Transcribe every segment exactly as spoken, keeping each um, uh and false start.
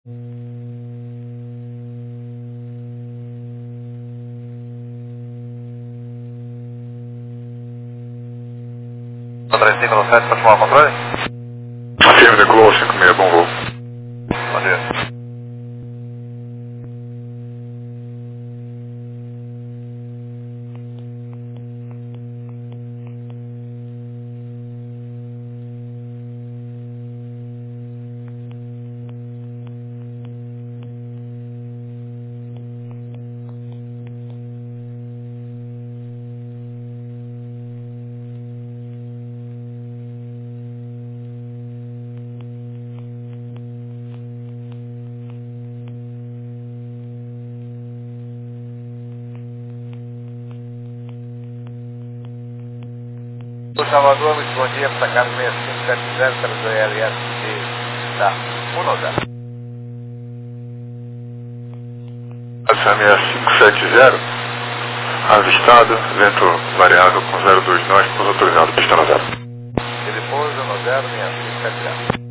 três cinco nove sete, pode tomar o controle? Firme, Nicolau, cinco seis, bom voo. Bom dia. Salvador, muito bom dia, para cá no seis cinco sete zero, estamos do L S de tá, um ou zero. Essa seis cinco sete zero, avistado, vento variável com zero dois nós, por autorizado, pista no zero. E depois no zero, seis cinco sete zero.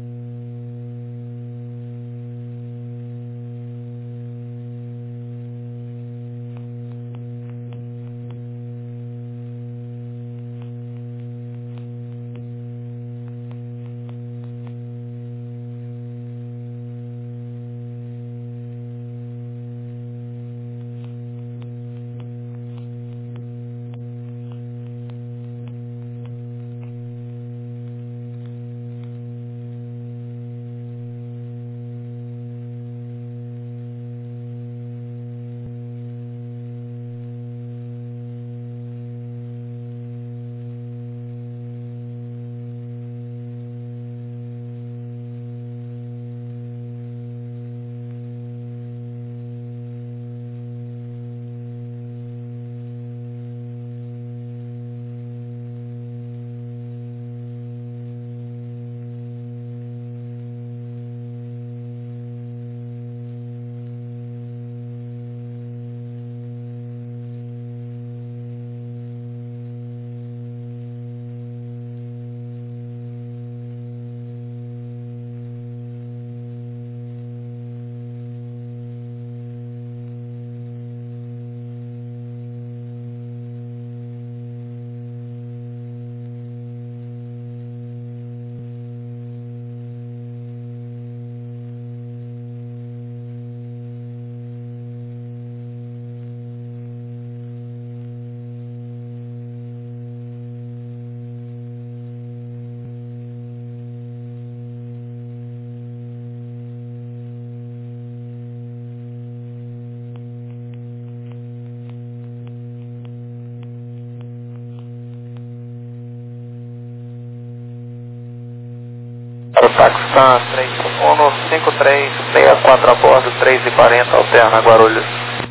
Para o Paquistão, três um cinco três seis quatro a bordo, três e quarenta, alterna Guarulhos.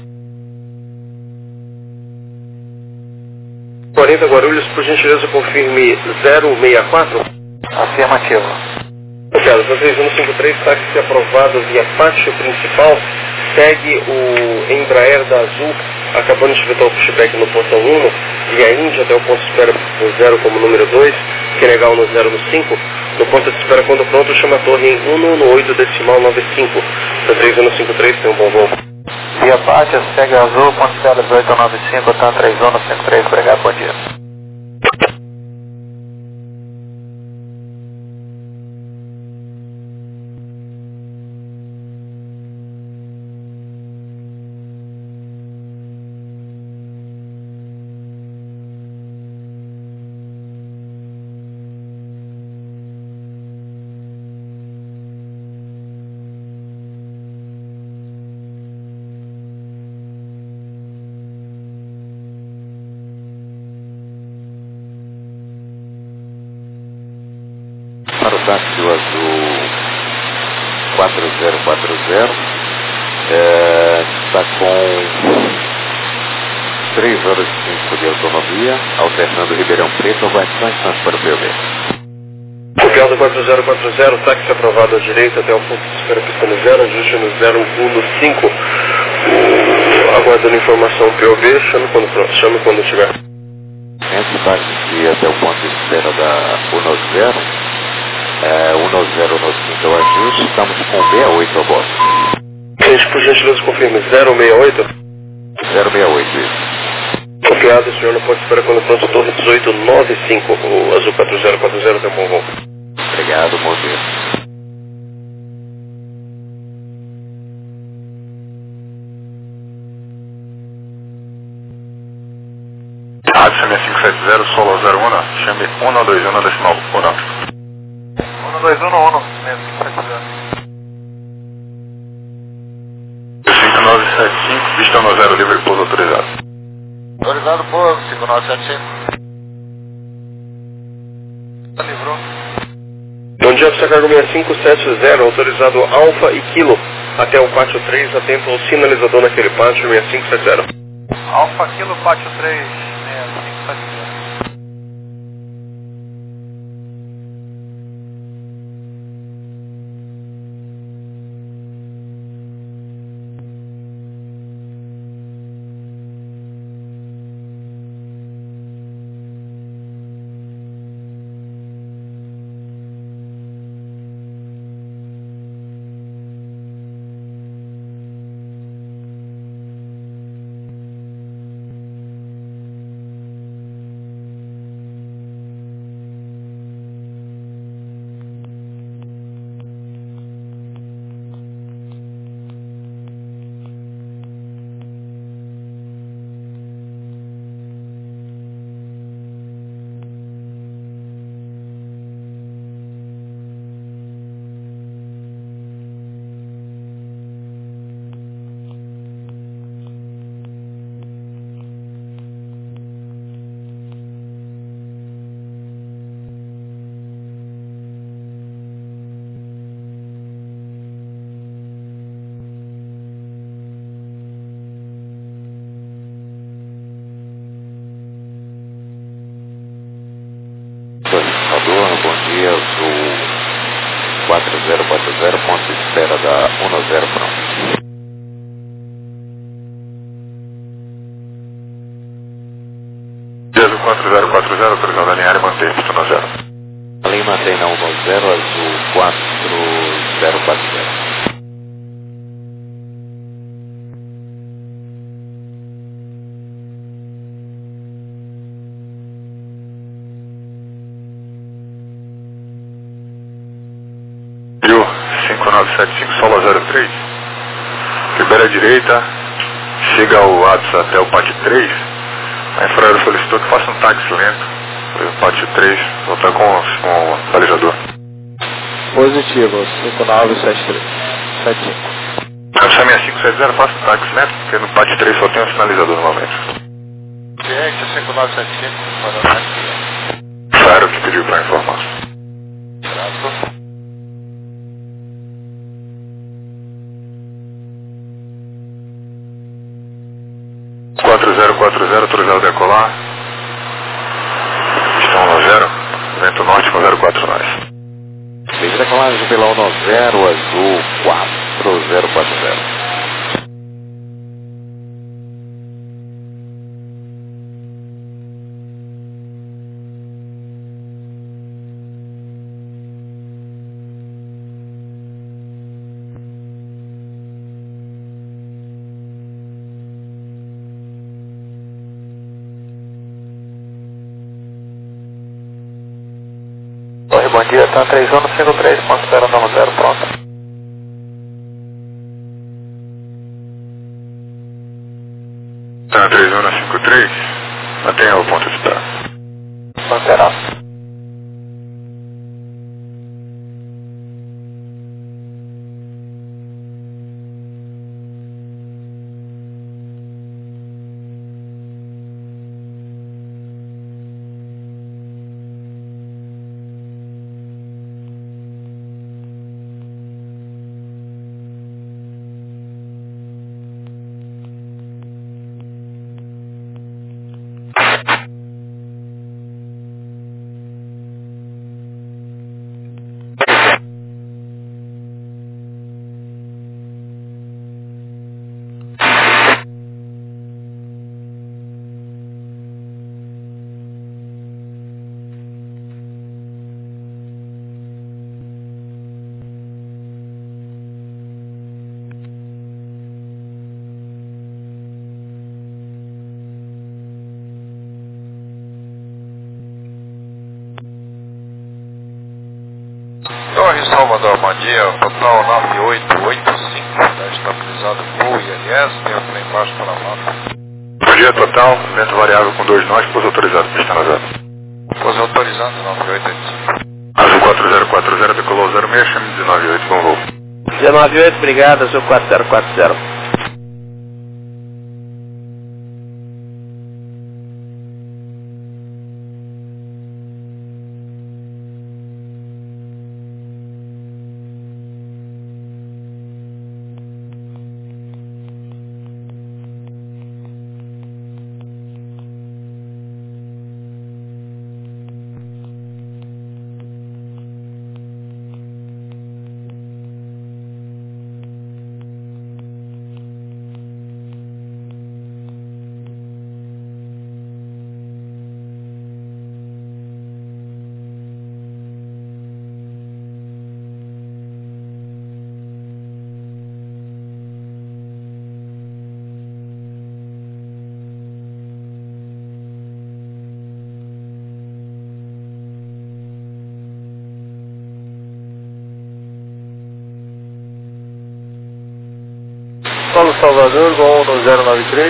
quarenta Guarulhos, por gentileza confirme zero seis quatro. Afirmativo. Obrigado, três um cinco três, táxi aprovado via pátio principal, segue o Embraer da Azul, acabando de efetuar o pushback no portão um, via Índia até o ponto de espera no zero como número dois, Senegal no zero no cinco, no ponto de espera quando pronto chama a torre em um no oito decimal nove cinco, três um cinco três, tem um bom voo. Via pátio, segue Azul, ponto de espera dezoito nove cinco, tá três um cinco três, obrigado, bom dia. Para o táxi Azul quatro zero quatro zero, é, está com três horas e cinco de autonomia, alternando Ribeirão Preto, aguarde instantes para o P O V. Copiado quatro zero quatro zero, táxi aprovado à direita até o ponto de espera pista no zero, ajuste no zero um no cinco, aguardando informação P O V, chame quando pronto, chame quando tiver. Entre o táxi até o ponto de espera da um zero, É, um zero cinco ajuste, estamos com sessenta e oito a bordo. Gente, por gentileza, confirme. zero seis oito? zero seis oito, isso. Confiado, o senhor não pode esperar quando pronto, torre dezoito noventa e cinco, o Azul quatro zero quatro zero, tem um bom voo. Obrigado, bom dia. Rádio seis cinco sete zero, Solo zero um, chame um dois um decimal um. um dois um um, seis cinco sete zero. cinco nove sete cinco, pista um zero, livre pouso autorizado. Autorizado por cinco nove sete cinco. Livrou. Bom dia, pista cargo seis cinco sete zero, autorizado Alfa e Kilo, até o pátio três, atento ao sinalizador naquele pátio seis cinco sete zero. Alfa Kilo, pátio três, seis cinco sete zero. Solicitador, bom dia, Azul quatro zero quatro zero, ponto de espera da um zero pronto. Azul quatro zero quatro zero, autorizado a alinhar e manter pista um zero. Ali mantém na um zero, Azul quatro zero quatro zero. cinco nove sete cinco, Solo zero três, libera a direita, chega ao WhatsApp até o pátio três, a infraero solicitou que faça um táxi lento, o pátio três, voltar com, com o balizador. Positivo, cinco nove sete três. sete cinco. Rádio seis cinco sete zero, faça um táxi lento, porque no pátio três só tem um sinalizador normalmente. Cliente cinco nove sete cinco, mandando aqui. Claro que pediu para informar. Grato. quatro zero quatro zero, autorizado a decolar. Pista um zero, vento norte com zero quatro nós. Livre decolagem pela um zero, Azul quatro zero quatro zero. Oi, bom dia, tá três um cinco três, ponto espera um zero, pronto. Tá, três um cinco três, mantenha o ponto de espera. Manterá. Comodoro, bom dia. Total nove oito oito cinco, está estabilizado voo I L S, tem o trem baixo para a mata. Bom dia, total, vento variável com dois nós, pouso autorizado, pista na zero. Pouso autorizado, nove oito oito cinco. Azul quatro zero quatro zero, decolou zero seis, chame dezenove oito, bom voo. dezenove oito, obrigado, Azul quatro zero quatro zero. Paulo Salvador, Gol no zero nove três.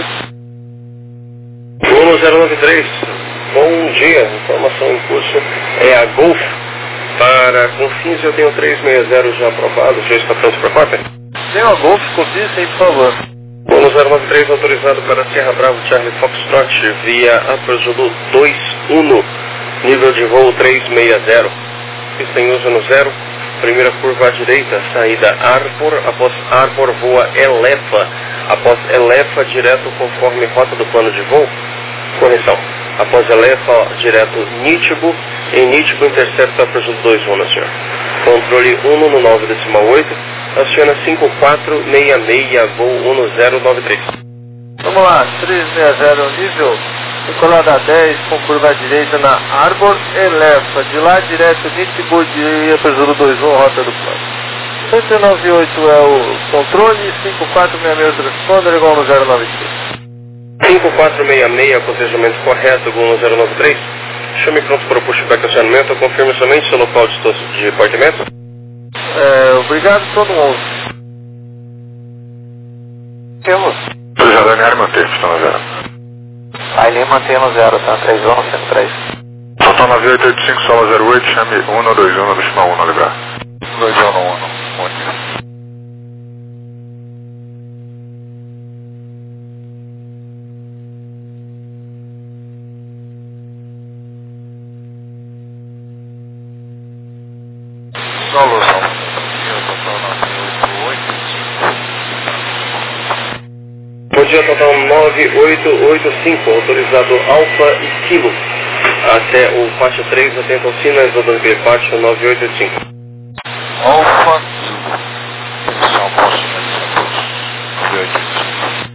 Gol no zero nove três, bom dia, informação em curso é a Golf. Para Confins eu tenho trezentos e sessenta já aprovado, já está pronto para cópia? Tenho a Golf, confia sim, por favor. Gol no zero nove três autorizado para Serra Bravo Charlie Foxtrot via Upper Zulu dois um, nível de voo trezentos e sessenta. Pista em uso no zero. Primeira curva à direita, saída Arbor, após Arbor voa Elefa, após Elefa direto conforme rota do plano de voo. Correção, após Elefa direto Nítibo, em Nítibo intercepta a Prejudo dois um, senhor. Controle um no nove decimal oito, aciona cinco quatro seis seis, voo um zero nove três. Vamos lá, trezentos e sessenta nível, decolada dez com curva à direita na Arbor Elefa, de lá direto Nítibo de Prejudo dois um, rota do plano. cento e noventa e oito é o controle, cinco quatro seis seis o transponder, igual no zero nove três. cinco quatro seis seis, cotejamento correto, Gol no zero nove três. Chame pronto para o pushback acionamento, confirme somente seu local de, de partimento. É, obrigado, estou no onze. Temos. Autorizado a N R manter, pista na zero. Aí mantém no zero, tá? três um, cento e três. Total nove oito oito cinco, sola zero oito, chame um dois um, decimal um, librar. dois um um, bom dia. Solo São total nove oito oito cinco. Bom dia, total nove oito oito cinco, autorizado Alfa e Kilo. Até o faixa três, atento ao sinais do Dante Pátio nove oito oito cinco. Alfa Kilo. Posição próxima de Santos. nove oito oito cinco.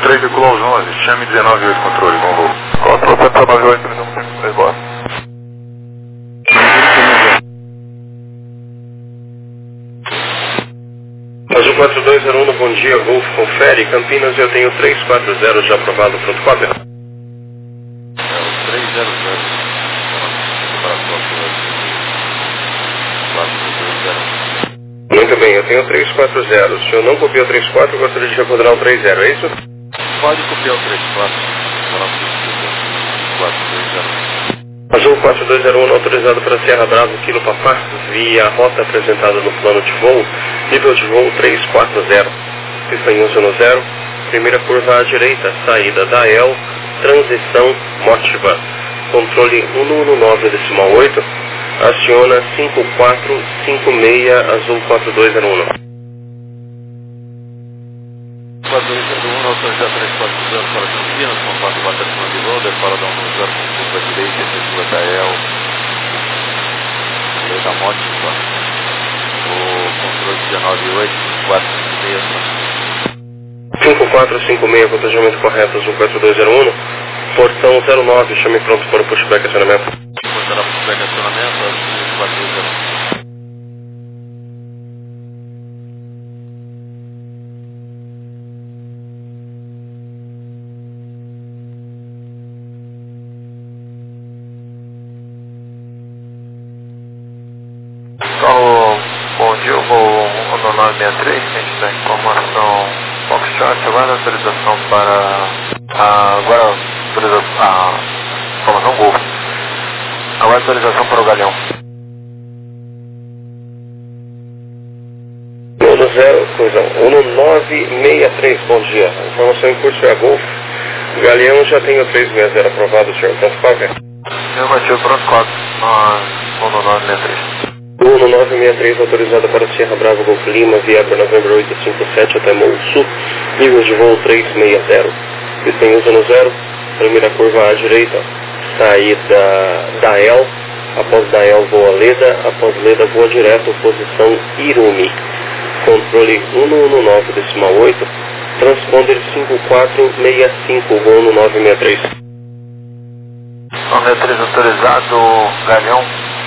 três decolou aos onze, chame dezenove oito controle, bom voo. Control Central nove oito, três um cinco três, boa. Azul quatro dois zero um, bom dia, Golf, confere, Campinas eu tenho três quatro zero já aprovado, pronto, cover. É o três zero zero. Muito bem, eu tenho três quatro zero. Se eu não copiei o três quatro, eu gostaria de recorderar o três zero, é isso? Pode copiar o três quatro. Azul quatro dois zero um, autorizado para Sierra Bravo, Kilo Papá, via rota apresentada no plano de voo, nível de voo três quatro zero. Pista em uso no zero, primeira curva à direita, saída da E L, transição Motiva. Controle um um nove decimal oito, aciona cinco quatro cinco seis, Azul quatro dois zero um. quatro dois zero um, autorizado três quatro zero para Campinas, contato bateria de voo, decora da um zero com curva direita, efetiva da E L, lei da Motiva, o controle dezenove oito, quatro cinco seis. cinco quatro cinco seis, protegimento correto, Azul quatro dois zero um, portão zero nove, chame pronto para o pushback acionamento. Portão pushback acionamento, Azul quatro dois zero um. Então, bom dia, eu vou no nove seis três, a gente dá informação Foxtrot, agora autorização para a, agora autorização, a informação Golf, agora autorização para o Galeão. um zero, coisa, um nove seis três, bom dia, informação em curso é a Golf, Galeão já tem o três seis zero aprovado, senhor, pronto, qualquer. Negativo, pronto, quatro, no nove seis três. um nove seis três autorizada para Sierra Bravo Golf Lima, via para Novembro oito cinco sete até Mou Sul, nível de voo três seis zero. Pista em uso no zero, primeira curva à direita, saída da E L, após da E L voa Leda, após Leda voa direto, posição Irumi. Controle um um nove decimal oito, transponder cinco quatro seis cinco, voo no nove seis três. nove seis três autorizado, Galeão.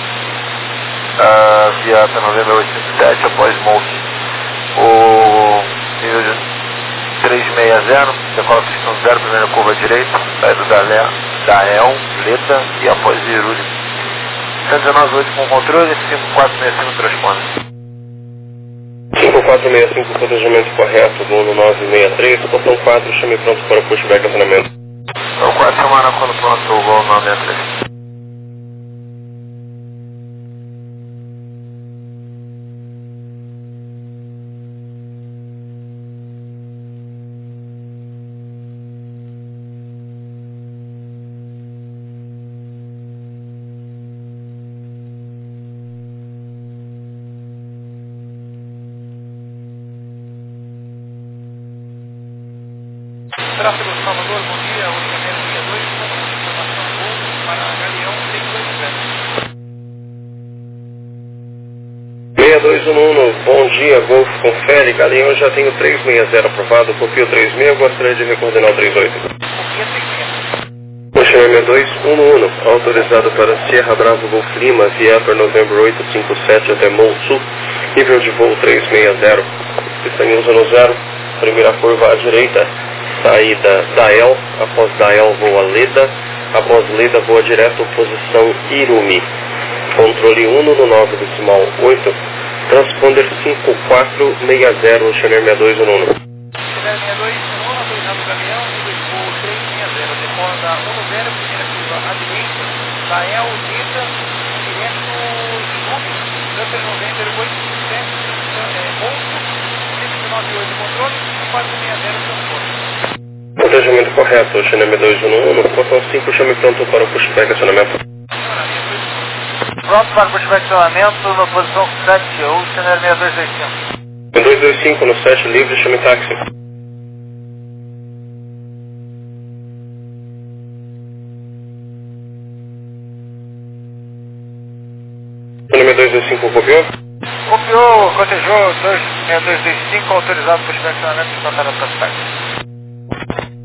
Uh, via para Novembro oito cinco sete após Monte, o nível de três seis zero, decola pistão zero, primeira curva à direita, saída da, Le, da E L, Leda e após Iruri. cento e dezenove oito com controle, cinco quatro seis cinco transpone. cinco quatro seis cinco, protegimento correto, voo no nove seis três, portão quatro, chame pronto para o pushback acionamento. Então quatro semana quando pronto o voo nove seis três. Tráfego de Salvador, bom dia, oito zero seis dois, informação Golf para Galeão seis dois zero. seis dois um um, bom dia, Golf, confere, Galeão já tenho três seis zero aprovado, copio três seis, gostaria de recoordenar o três oito. Copia três seis. Puxa seis dois um um, autorizado para Sierra Bravo Golf Lima, via para Novembro oito cinco sete até Mou Sul, nível de voo três seis zero. Pista em uso no zero, primeira curva à direita, saída da E L, após da E L voa Leda, após Leda voa direto, posição Irumi. Controle um no nove decimal oito, transponder cinco quatro seis zero, Chanel seis dois um um. Chanel seis dois um um, autorizado o Galeão, nível de voo três seis zero, decola da um zero, primeira curva à direita, da E L, Leda, direto Irumi, Upper November oito cinco sete, Bolso, cinco nove oito controle, quatro seis zero transporte. Protegimento correto, Chanel seis dois um um, portão cinco, chame pronto para o pushback acionamento. Pronto para o pushback acionamento na posição sete, ou Chanel seis dois dois cinco. seis dois dois cinco no sete, livre, chame táxi. Chanel seis dois dois cinco copiou? Copiou, cotejou, seis dois dois cinco, autorizado para o pushback acionamento, está para o prospect.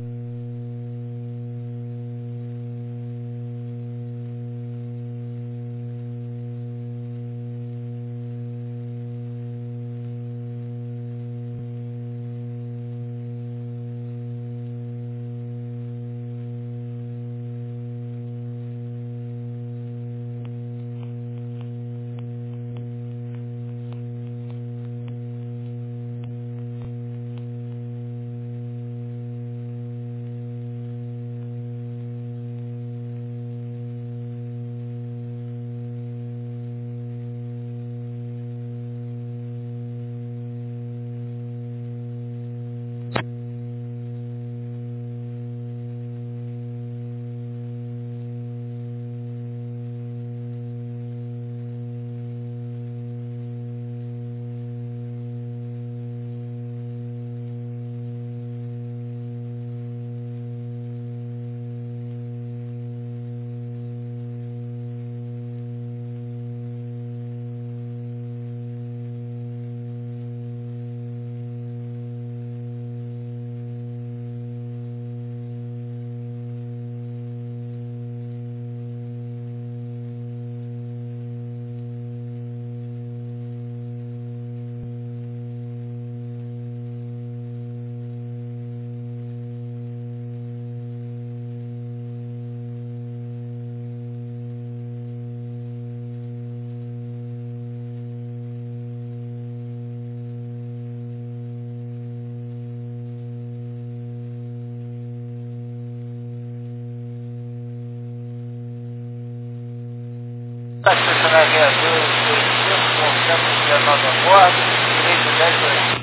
táxi estacionário seis dois dois cinco, com cento e nove a bordo, direito dez dois.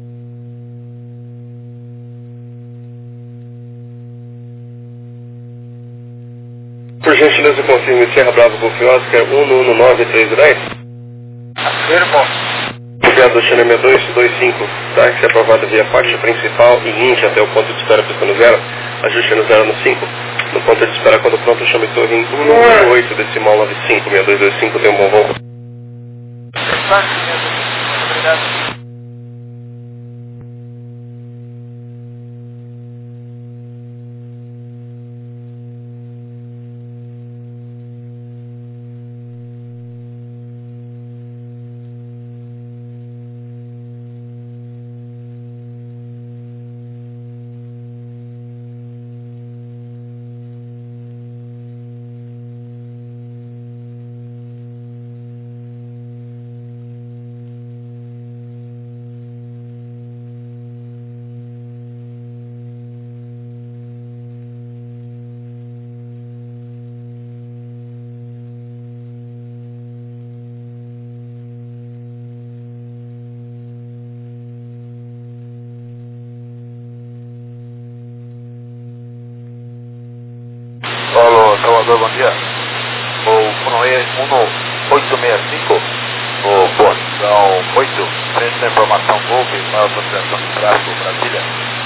Por gentileza, confirme Serra Bravo Golf Oscar um um nove três dez. Afirmo. Obrigado, China seis dois dois cinco. Táxi aprovado via faixa principal e índia até o ponto de espera pista no zero. Ajuste no zero no cinco. No ponto de espera, quando pronto, chame torre em um nove oito decimal nove cinco. seis dois dois cinco, tem um bom voo. Táxi mesmo. Muito obrigado. Alô, Salvador, bom dia. O Funoe um oito seis cinco, o posição oito, frente da informação Golf, maior concentração de tráfego, Brasília.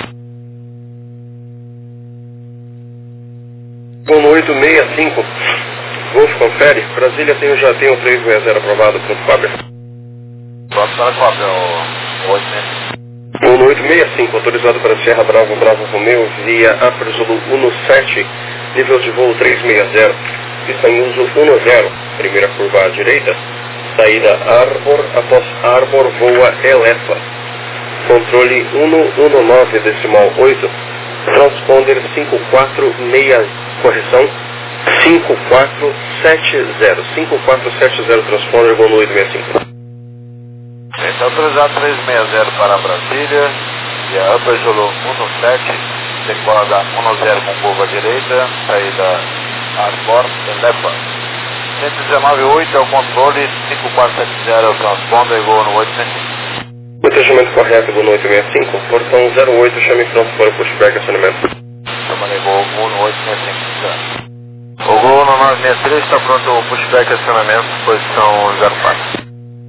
Um oito seis cinco, Golf confere, Brasília tem o já tem o três seis zero aprovado, ponto Cobra. Pronto para Cobra, o oito seis cinco. Um oito seis cinco, autorizado para Serra Bravo, Bravo Romeo, via Aprzulu um sete, nível de voo três seis zero, está em uso um zero, primeira curva à direita, saída Arbor, após Arbor voa Elefa, controle um um nove decimal oito, transponder cinco quatro seis, correção, cinco quatro sete zero, cinco quatro sete zero, transponder voo oito seis cinco. Está autorizado três seis zero para Brasília, via Aprzulu um sete, decola um zero com curva à direita, saída Arbor, Elefa. cento e dezenove oito é o controle, cinco quatro sete zero é o transponder, voo no oito seis cinco. Protegimento correto, voo no oito seis cinco, portão zero oito, chame pronto para o pushback acionamento. Chamando voo, voo no oito seis cinco. O voo no nove seis três está pronto o pushback acionamento, posição zero quatro.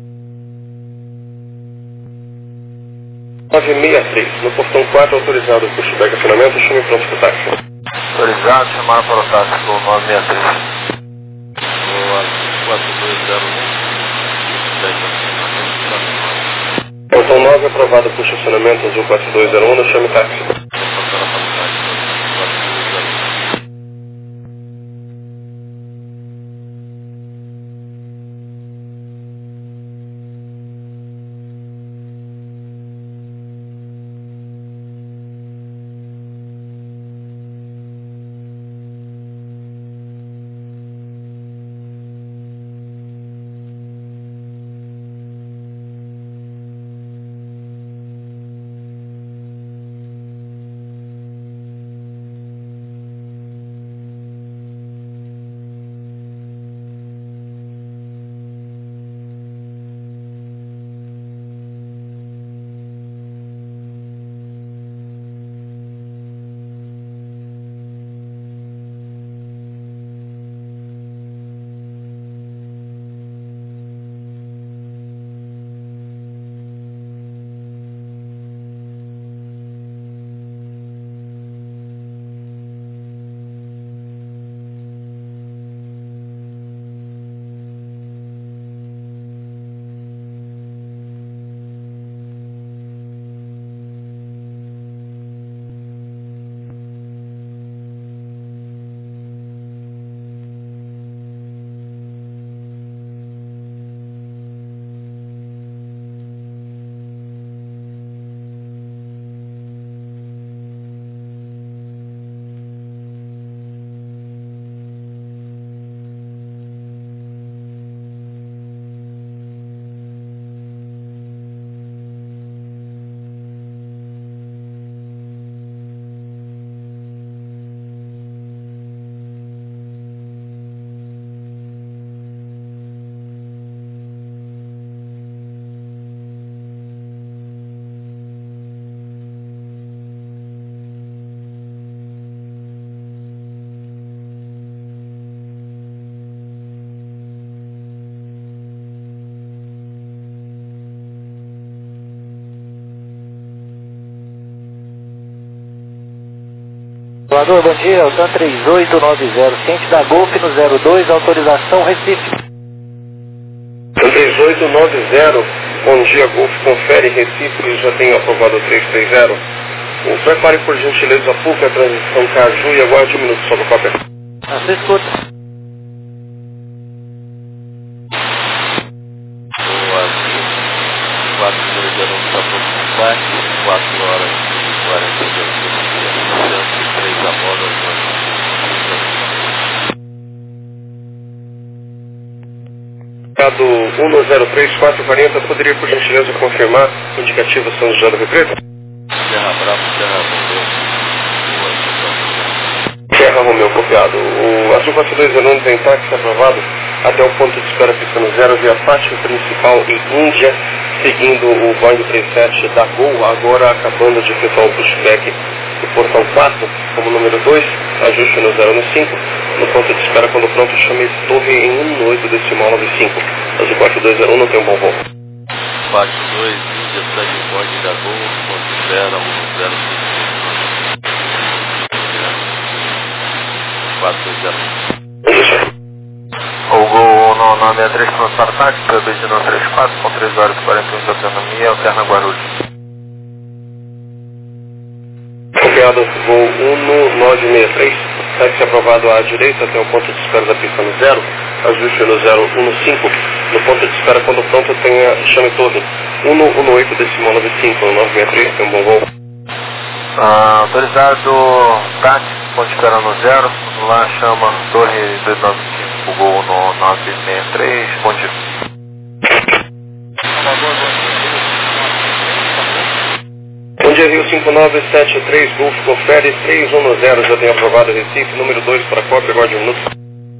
nove seis três, no portão quatro, autorizado o pushback acionamento, chame pronto para o táxi. Autorizado, chamar para o táxi com nove seis três. quatro dois zero um. Portão nove, aprovado por estacionamento azul quatro dois zero um, no chame táxi. Salvador, bom dia, Altan três oito nove zero, ciente da Golf no zero dois, autorização Recife. três oito nove zero, bom dia, Golf, confere Recife, já tenho aprovado o três três zero. O prepare por gentileza a PUC, a transição Caju e aguarde um minuto só do cópia. A sua escuta. O Azul quatro dois zero um está pronto no embarque, quatro horas e quarenta e dois minutos, cento e três a bordo. Cado um dois zero três quatro quatro zero, poderia por gentileza confirmar o indicativo São José do Rio Preto? Serra Brava, Serra Romeu. Serra Romeu, copiado. O Azul quatro dois zero um tem táxi aprovado até o ponto de espera piscando zero via pátio principal em Índia, seguindo o Boeing trinta e sete da Gol, agora acabando de efetuar o pushback do portão quatro, como número dois, ajuste no zero no cinco, no ponto de espera quando pronto chame torre em um oito decimal nove cinco. Azul quatro dois zero um não tem um bom voo. quatro dois, Índia, segue o Boeing da Gol, ponto de espera um zero cinco. quatro dois zero. O Gol no nove seis três pronto para táxi, P B de nove três quatro, com três horas e quarenta e um de autonomia, alterna Guarulhos. Copiado, voo um nove seis três, táxi aprovado à direita até o ponto de espera da pista no zero, ajuste no zero um cinco, no ponto de espera quando pronto tenha chame todo, um um oito decimal nove cinco, nove seis três, tem um bom voo. Ah, autorizado táxi, ponto de espera no zero, lá chama torre dois nove cinco, Gol no nove seis três, bom dia. Bom dia, Rio cinco nove sete três, Golf, confere três um zero, já tem aprovado Recife, número dois para cópia, aguarde um minuto.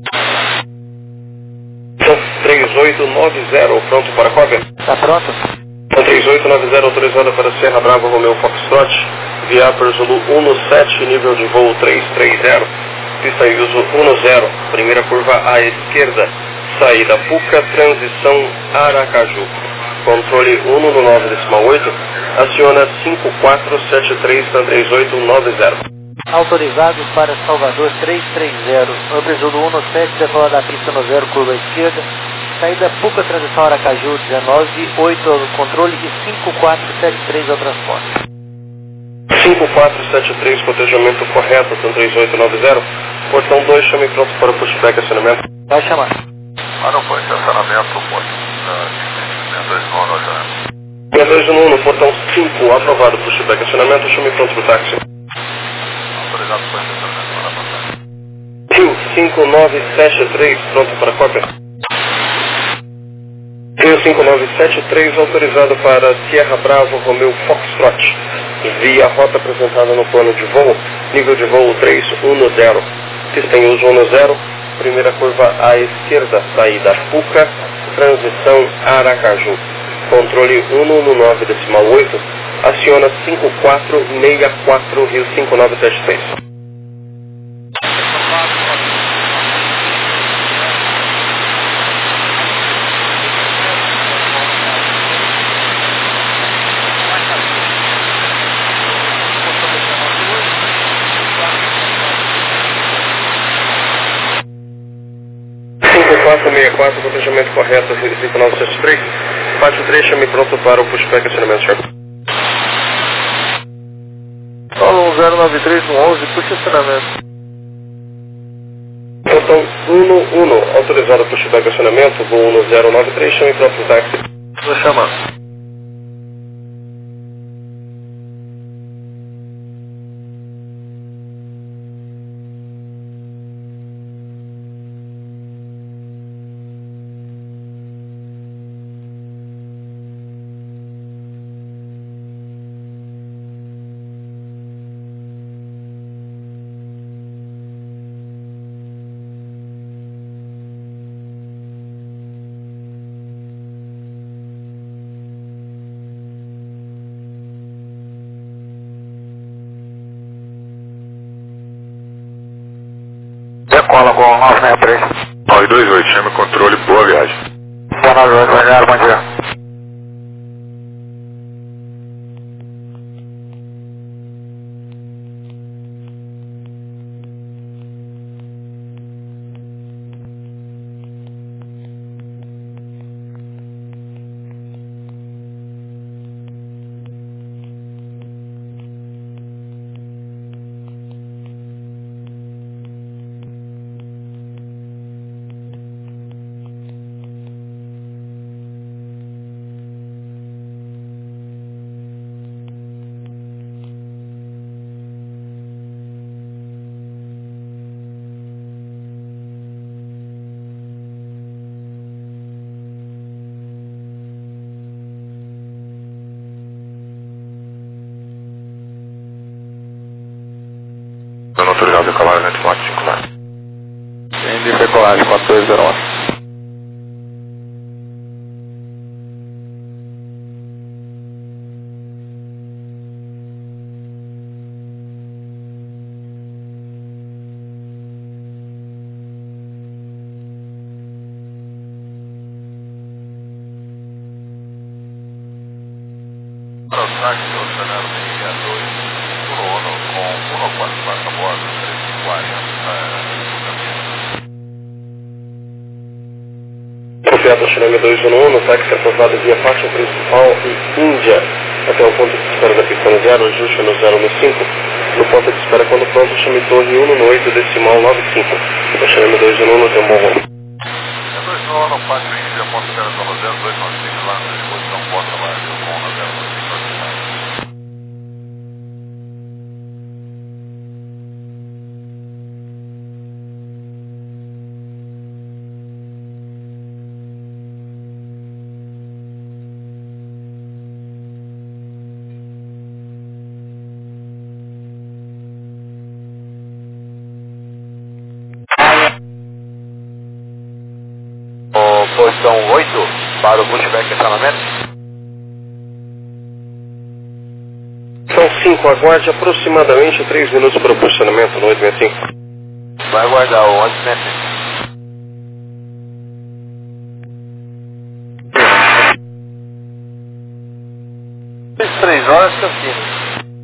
três oito nove zero, pronto para cópia? Tá pronto? três oito nove zero, autorizado para Serra Brava, Romeu Foxtrot, via por Zulu um sete, nível de voo três três zero, pista em uso um zero, primeira curva à esquerda, saída Puca, transição Aracaju. Controle um nove decimal oito, aciona cinco quatro sete três três oito nove zero. Autorizados para Salvador três três zero, Amplitude um sete, decola da pista no zero, curva à esquerda, saída Puca, transição Aracaju dezenove oito, controle e cinco quatro sete três ao transporte. cinco quatro sete três, cotejamento correto, três oito nove zero, portão dois, chame pronto para o pushback acionamento. Vai chamar. Aeroporto de estacionamento, ponto dois nove já. dois um no portão cinco, aprovado pushback acionamento, chame pronto para o táxi. Autorizado para estacionamento para passar. Rio cinco nove sete três, pronto para cópia. Rio cinco nove sete três, autorizado para Sierra Bravo, Romeu Foxtrot, via rota apresentada no plano de voo, nível de voo três um zero, pista em uso um zero, primeira curva à esquerda, saída Puca, transição Aracaju, controle um nove decimal oito, aciona cinco quatro seis quatro, Rio cinco nove sete três. quatro seis quatro, cotejamento correto, cinco nove sete três, pátio três, chame pronto para o pushback acionamento, senhor. Solo zero nove três um onze, puxa acionamento. Portão um um, autorizado pushback acionamento, voo um zero nove três, chame pronto para o táxi. Vou chamar. Decola com nove seis três. nove dois oito, chama controle, boa viagem. nove dois oito, bom dia. autorizado a decolar vento norte cinco nove. Em de decolagem quatro dois zero um. Para o táxi Oceano sessenta e dois, um um com um quatro quatro a bordo, três mil e quarenta. Confiado Oceano dois um um, no táxi aprovado via faixa principal e Índia, até o ponto de espera da pista no zero, ajuste no zero no cinco. No ponto de espera quando pronto, chame torre um no oito, decimal nove cinco. Oceano dois um um, tem um bom voo. É dois um um, pátio Índia, ponto zero zero dois nove cinco, lá na disposição porta larga, com um zero nove cinco. Posição oito para o pushback encanamento. São cinco, aguarde aproximadamente três minutos para o posicionamento no oito sessenta e cinco. Vai aguardar o oito sessenta e cinco. três horas, Campinas.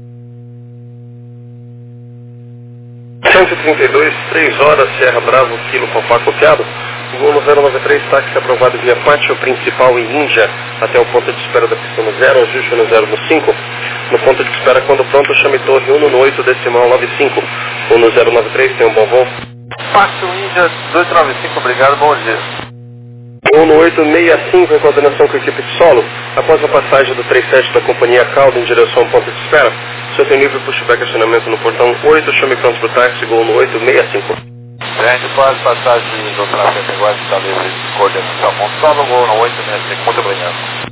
cento e trinta e dois, três horas, Serra Bravo, Kilo Papá copiado. Voo no zero nove três, táxi aprovado via pátio principal em Índia, até o ponto de espera da pista no zero, ajuste no zero no cinco. No ponto de espera quando pronto, chame torre um no oito, decimal nove cinco. um no zero nove três, tem um bom voo. Pátio Índia dois nove cinco, obrigado, bom dia. um no oito sessenta e cinco em coordenação com a equipe de solo. Após a passagem do trinta e sete da companhia Calda em direção ao ponto de espera, o senhor tem livre pushback acionamento no portão oito, chame pronto para o táxi, gol no oito sessenta e cinco. Grande, após passagem do tráfego agora está livre de coordenação ponto solo, gol no oito sessenta e cinco, muito obrigado.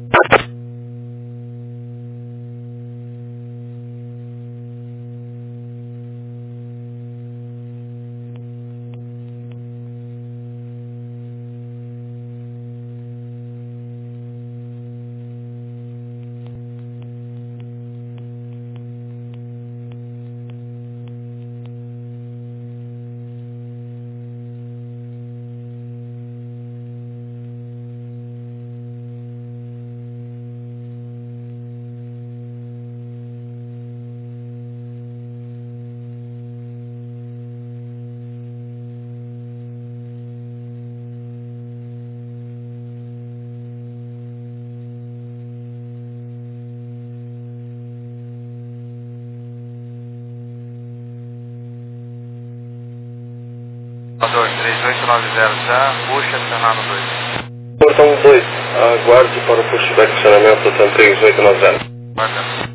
três oito nove zero, já, puxa, Serrano dois. Portão dois, aguarde para o pushback acionamento do três oito nove zero. Marca.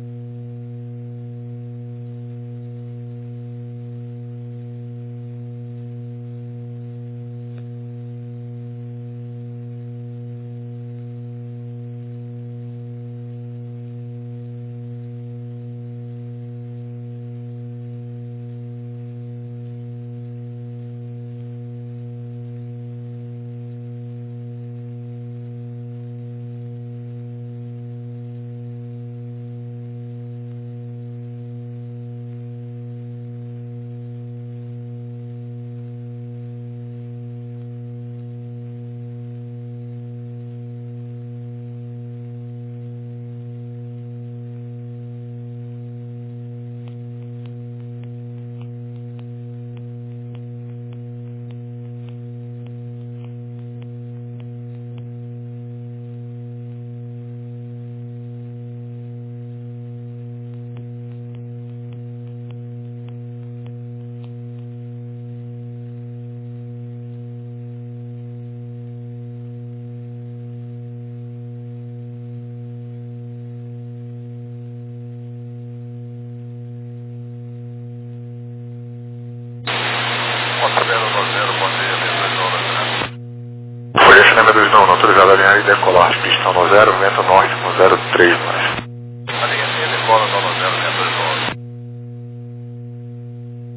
Folha cinema dois não, autorizado a alinhar e decolar, pistão no zero, vento norte com zero três mais. A linha C decola no zero, vento dois nove.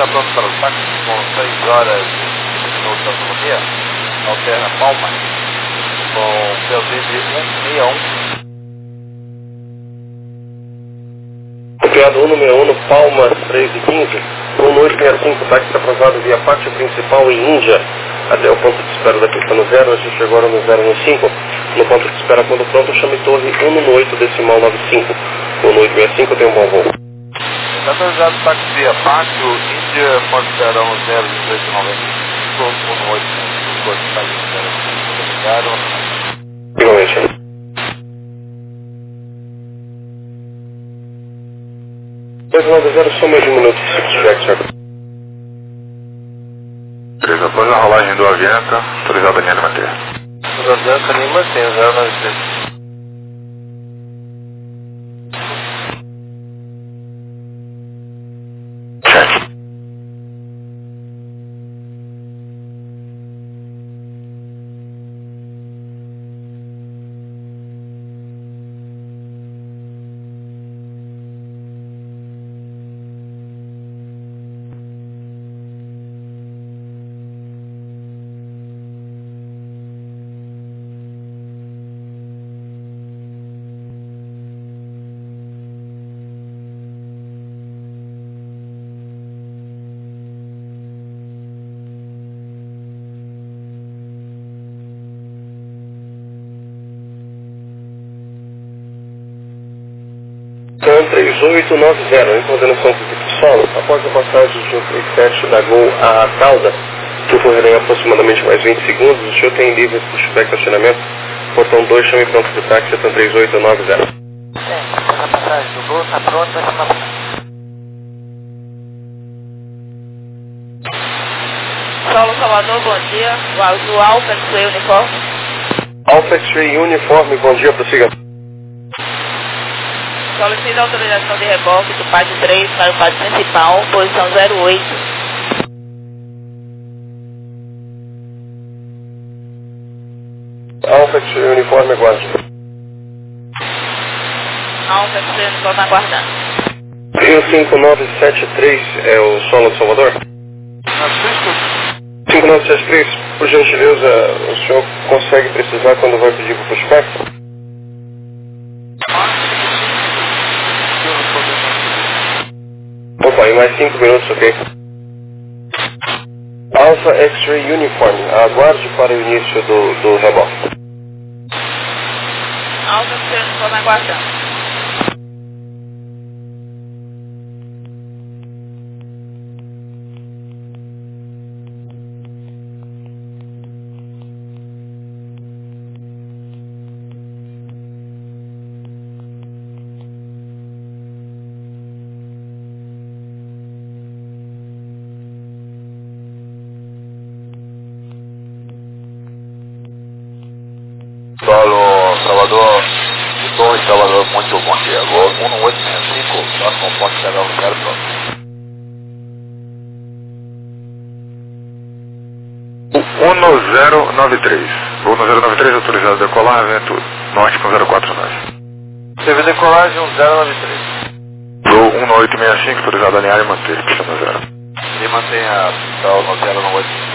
está pronto para o táxi com seis horas e vinte minutos de autonomia. Alterna Palma com P L D de cento e sessenta e um. Copiado cento e sessenta e um no Palma três e quinze. cento e oitenta e cinco, táxi atrasado via pátio principal em Índia. Até o ponto de espera da pista no zero, a gente chegou agora no zero no cinco. No ponto de espera quando pronto, chame torre cento e oito decimal noventa e cinco. cento e oitenta e cinco tem um bom voo. Está autorizado táxi via pátio, Índia, ponto de espera no zero dezoito noventa e cinco, cento e oitenta e cinco, está de zero cinco, obrigado. Igualmente. dois nove zero, só mais um minuto, six check, sir. três, após a rolagem do Avianca, autorizado a linha de manter. Do Avianca Lima tem zero nove três. Check. Então, três oito nove zero, em coordenação com o tipo solo, após a passagem do trinta e sete da Gol a Calda, que ocorrerá em aproximadamente mais vinte segundos, o senhor tem livre pushback estacionamento, portão dois, chame pronto para o táxi, então três oito nove zero. A passagem do Gol está pronta, vai chamar. Solo Salvador, bom dia. O azul Alfa X-Ray uniforme. Alfa X-Ray uniforme, bom dia, prossiga. Solicita a autorização de reboque do pátio três para o pátio principal, posição zero oito. Alfa X-Ray uniforme, aguarde. Alfa X-Ray uniforme aguardando. Rio cinco nove sete três é o solo de Salvador? cinco nove sete três, por gentileza, o senhor consegue precisar quando vai pedir para o pushback? Opa, em mais cinco minutos, ok? Alpha X-Ray Uniform, aguarde para o início do, do reboque. Alfa X-Ray uniforme aguardando. Solo Salvador, Torre Salvador, muito bom dia. Gol cento e oitenta e cinco, próximo ponto de o zero pronto. um zero nove três. um zero nove três autorizado a decolar, vento norte com zero quatro nove. Teve decolagem um zero nove três. Voo um oito seis cinco, autorizado a alinhar e manter, pista no zero. E mantenha tal no zero no oito.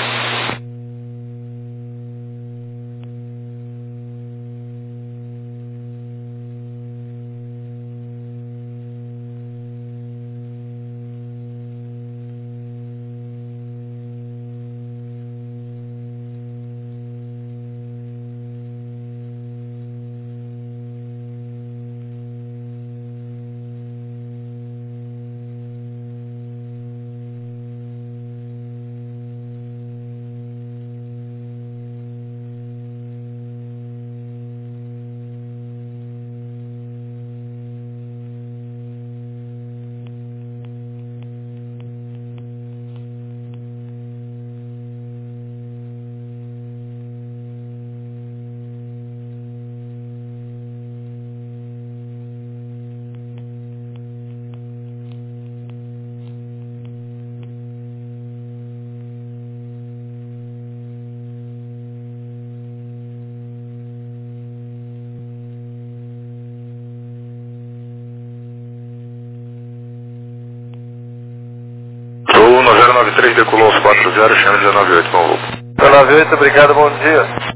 nove três decolou aos quatro zero, chama dezenove oito, bom voo. dezenove oito, obrigado, bom dia.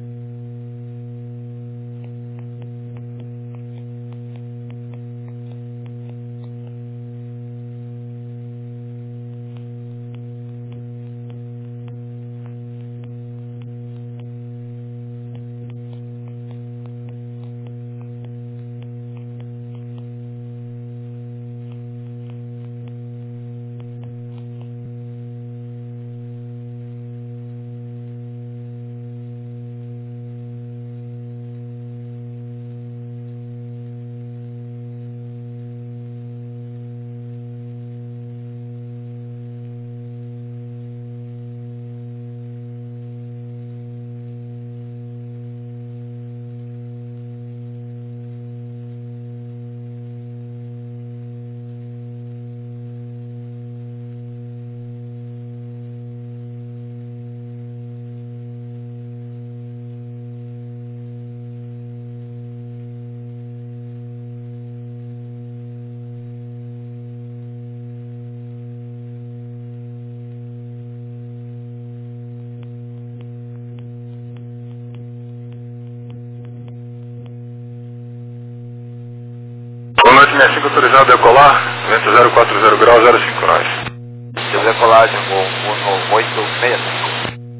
Boa noite, minha cinco autorizado a decolar, vento zero quatro zero graus, zero cinco nós. Decolagem um oito seis cinco.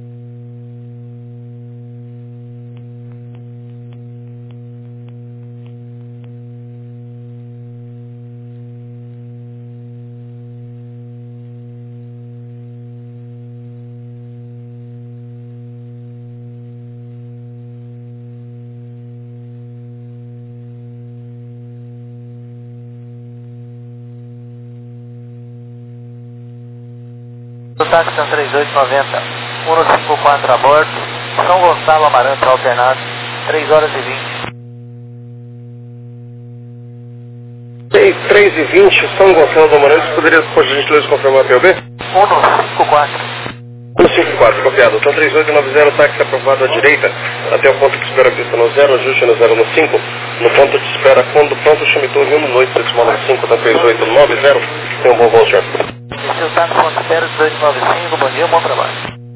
Táxi São três oito noventa, cento e cinquenta e quatro a bordo, São Gonçalo Amarante alternado, três horas e vinte. três e vinte, São Gonçalo do Amarante, poderia, por gentileza, confirmar a P O B? cento e cinquenta e quatro. cento e cinquenta e quatro, copiado. São três oito nove zero, táxi aprovado à direita, até o ponto que espera a pista no zero, ajuste no zero no cinco, no ponto de espera quando pronto, chame turno um oito decimal cinco, da três oito nove zero, tem um bom voo, senhor. Esse é o táxi ponto zero dezoito nove cinco, bom dia, bom trabalho.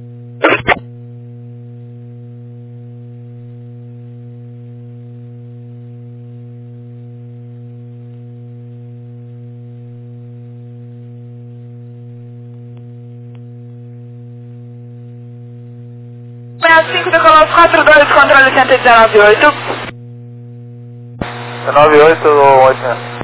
cinco decolou quatro dois, controle cento e dezenove oito. dezenove oito, oito.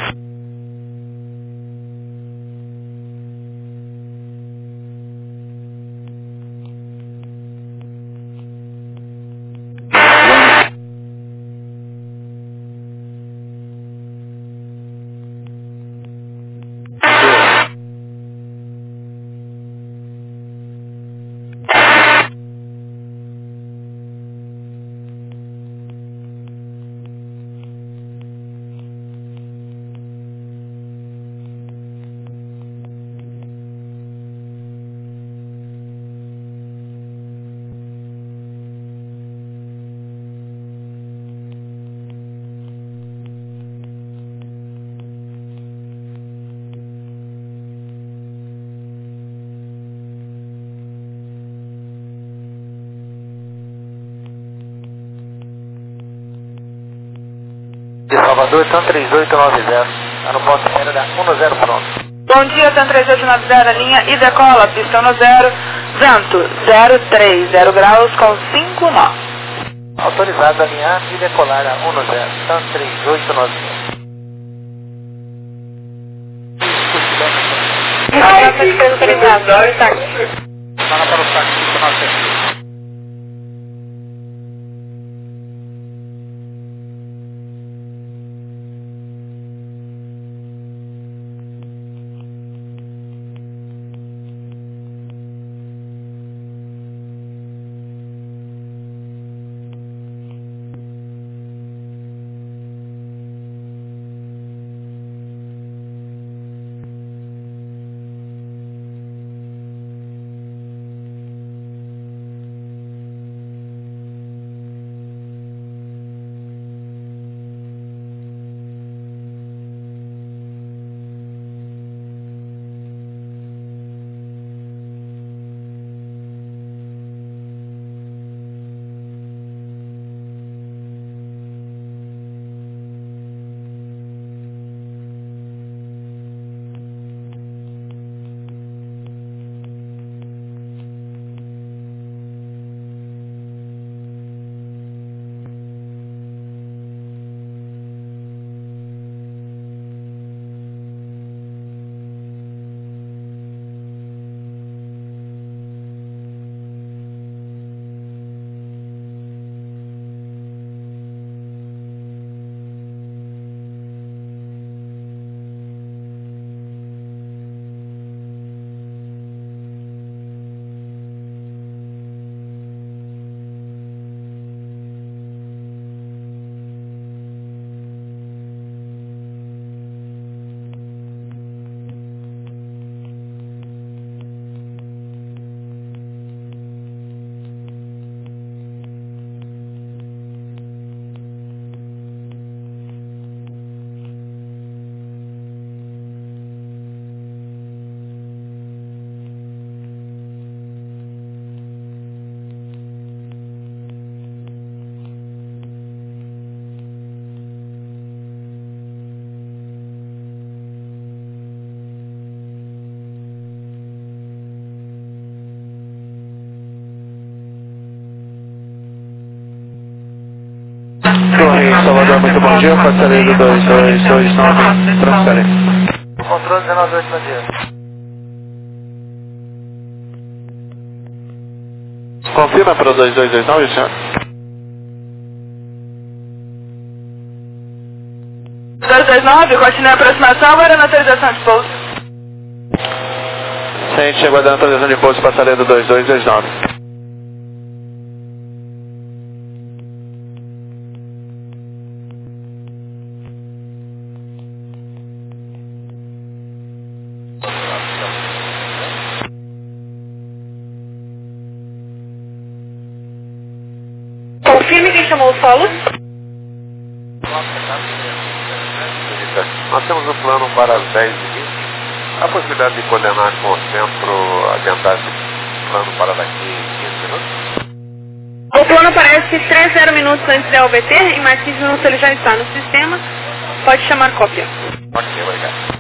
De Salvador, São três oito nove zero, está no ponto aéreo da um zero pronto. Bom dia, São três oito nove zero, linha e decola, pista no zero, vento zero três zero graus com cinco nós. Autorizado a alinhar e decolar a um zero, São três oito nove zero. Autorizado, táxi. Fala para o táxi cinco nove sete. Salvador, muito bom dia, passaredo dois dois dois nove, transfere. Controle dezenove oito, bom dia. Confirma para o dois dois dois nove, senhor. dois dois nove, continue a aproximação, agora na autorização de pouso. Sente, aguardando a autorização de pouso, passaredo dois dois dois nove. Confirme quem chamou o solo. Nós temos um plano para as dez e vinte. Há a possibilidade de coordenar com o centro, adiantar esse plano para daqui quinze minutos? O plano aparece três minutos antes da O B T, em mais quinze minutos ele já está no sistema. Pode chamar cópia. Ok, obrigado.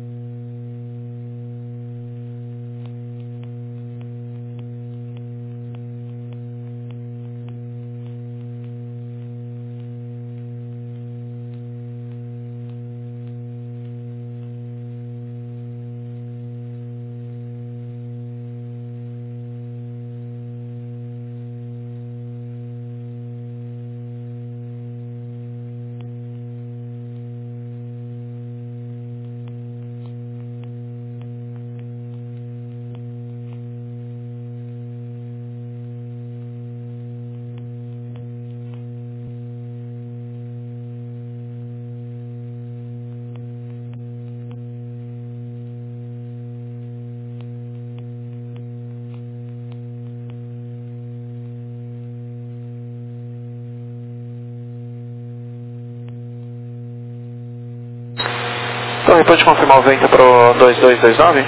Então, pode confirmar o vento para o dois dois dois nove?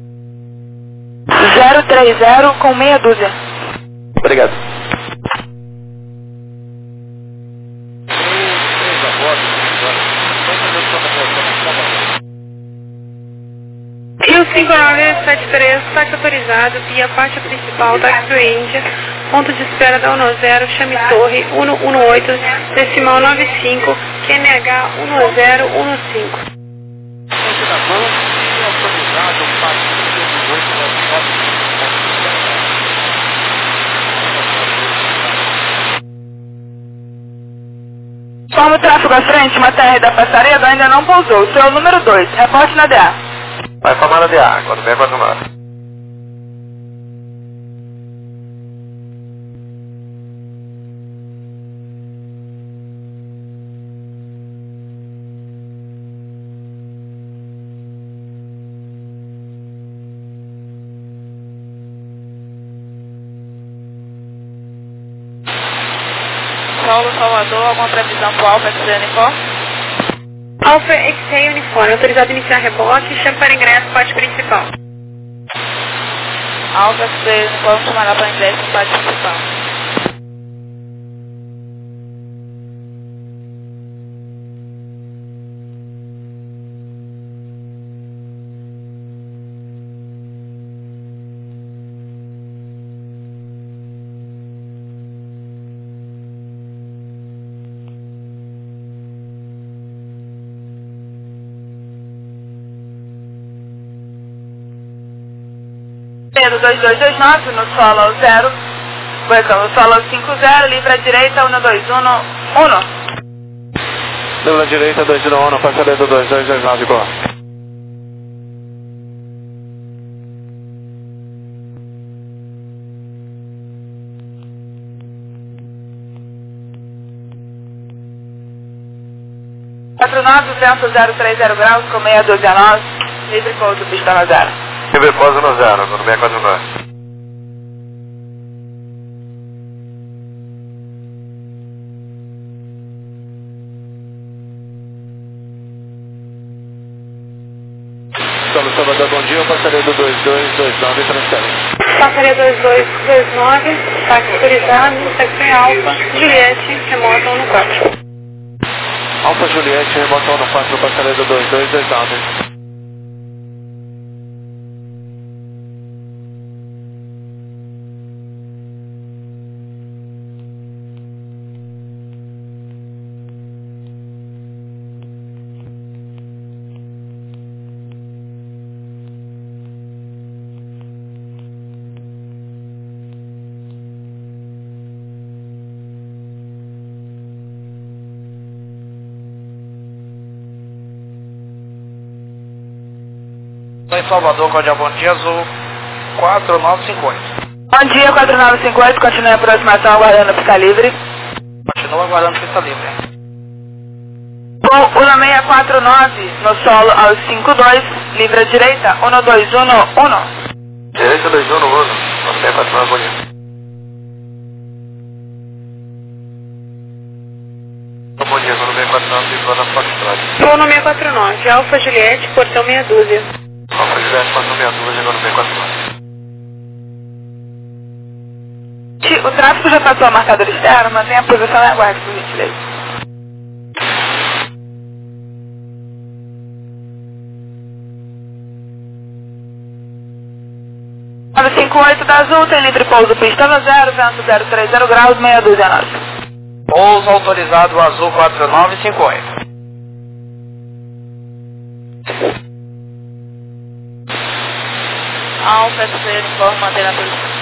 zero três zero com meia dúzia. Obrigado. Rio cinco nove sete três, táxi autorizado via faixa principal, táxi do Índia, ponto de espera da Uno zero, chame torre cento e dezoito, decimal nove cinco, Q N H cento cinco. Como o tráfego à frente, uma T R da Passaredo ainda não pousou. Seu número dois, reporte na D A. Vai formar na D A, quando vem, quando não. Paulo, Salvador, alguma previsão para o Alfa X-Ray Uniforme? Alfa X-Ray Uniforme, autorizado a iniciar rebote, chame para ingresso, parte principal. Alfa X-Ray Uniforme, chamará para ingresso, parte principal. Pedro dois dois dois nove, no solo zero, no solo cinco zero, livre à direita, um dois um um. Livre à direita, dois um um, passaredo dois dois dois nove, boa. quatro nove, vento zero três zero graus, com meia dúzia a nove, livre pouso, pista no zero. Livre pouso no zero, no meia quatro nove. Salvador, bom dia, passaredo dois dois dois nove, transfere. Passaria dois dois dois nove, táxi autorizado, táxi Alfa, Juliette, remoto um quatro. Alfa Juliette, remoto um quatro, passaredo dois dois dois nove. Em Salvador, Código Bom Dia, Azul quatro nove cinco oito. Bom dia, quatro nove cinco oito, continue a aproximação aguardando pista livre. Continua aguardando pista livre. Com U N A seis quatro nove, no solo aos cinco dois, livre à direita, um dois um um. Direita dois um um, no seis quatro nove, bom dia. Bom dia, no seis quatro nove, livre na Foxtrot. Voo no seis quatro nove, Alfa Juliette, portão meia dúzia. Alfa Juliette, portão meia dúzia, chegou no seis quatro nove. O tráfego já passou a marcador externo, mantenha a posição e aguarde, por gentileza. nove cinco oito da Azul, tem livre pouso pista no zero, vento zero três zero graus, meia dúzia norte. Pouso autorizado Azul quatro nove cinco oito. Alfa S C, informa manter a posição.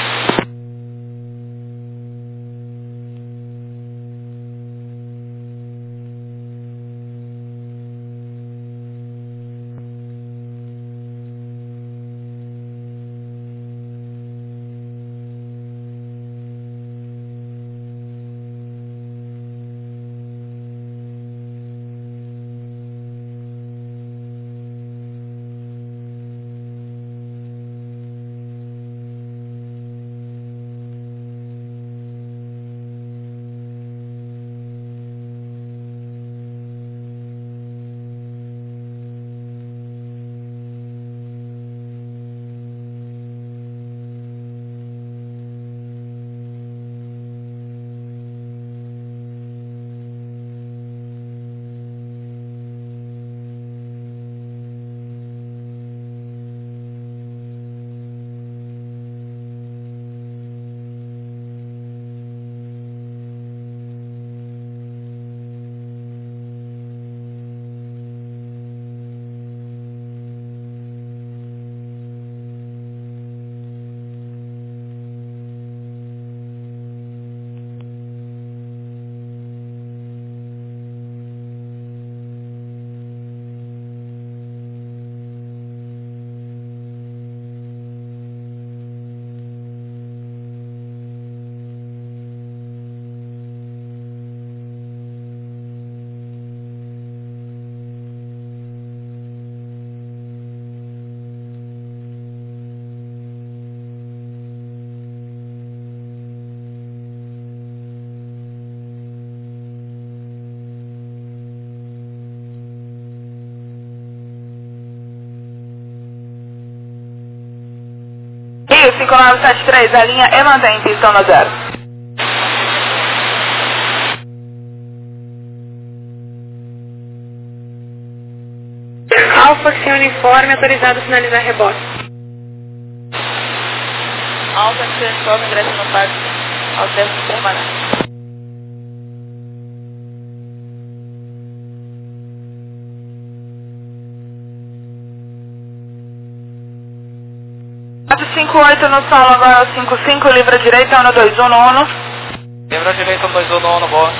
Rio cinco nove sete três, a linha e mantém pistão no zero. Alfa sem uniforme, autorizado a sinalizar rebote. Alfa sem uniforme, ingresso no parque, ao teste permanente. quatro cinco oito no solo, agora cinco cinco, livre à direita, um dois um um. Livre à direita, um dois um um, boa.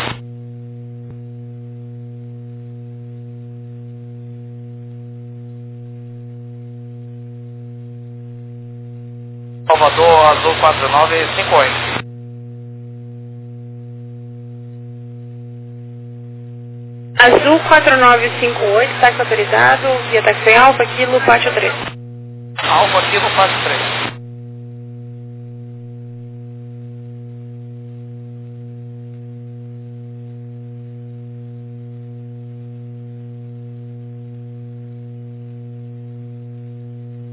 Salvador, Azul quatro nove cinco oito. Azul quatro nove cinco oito, táxi autorizado, via táxi Alfa, Kilo, Pátio três. Alfa, Kilo, Pátio três.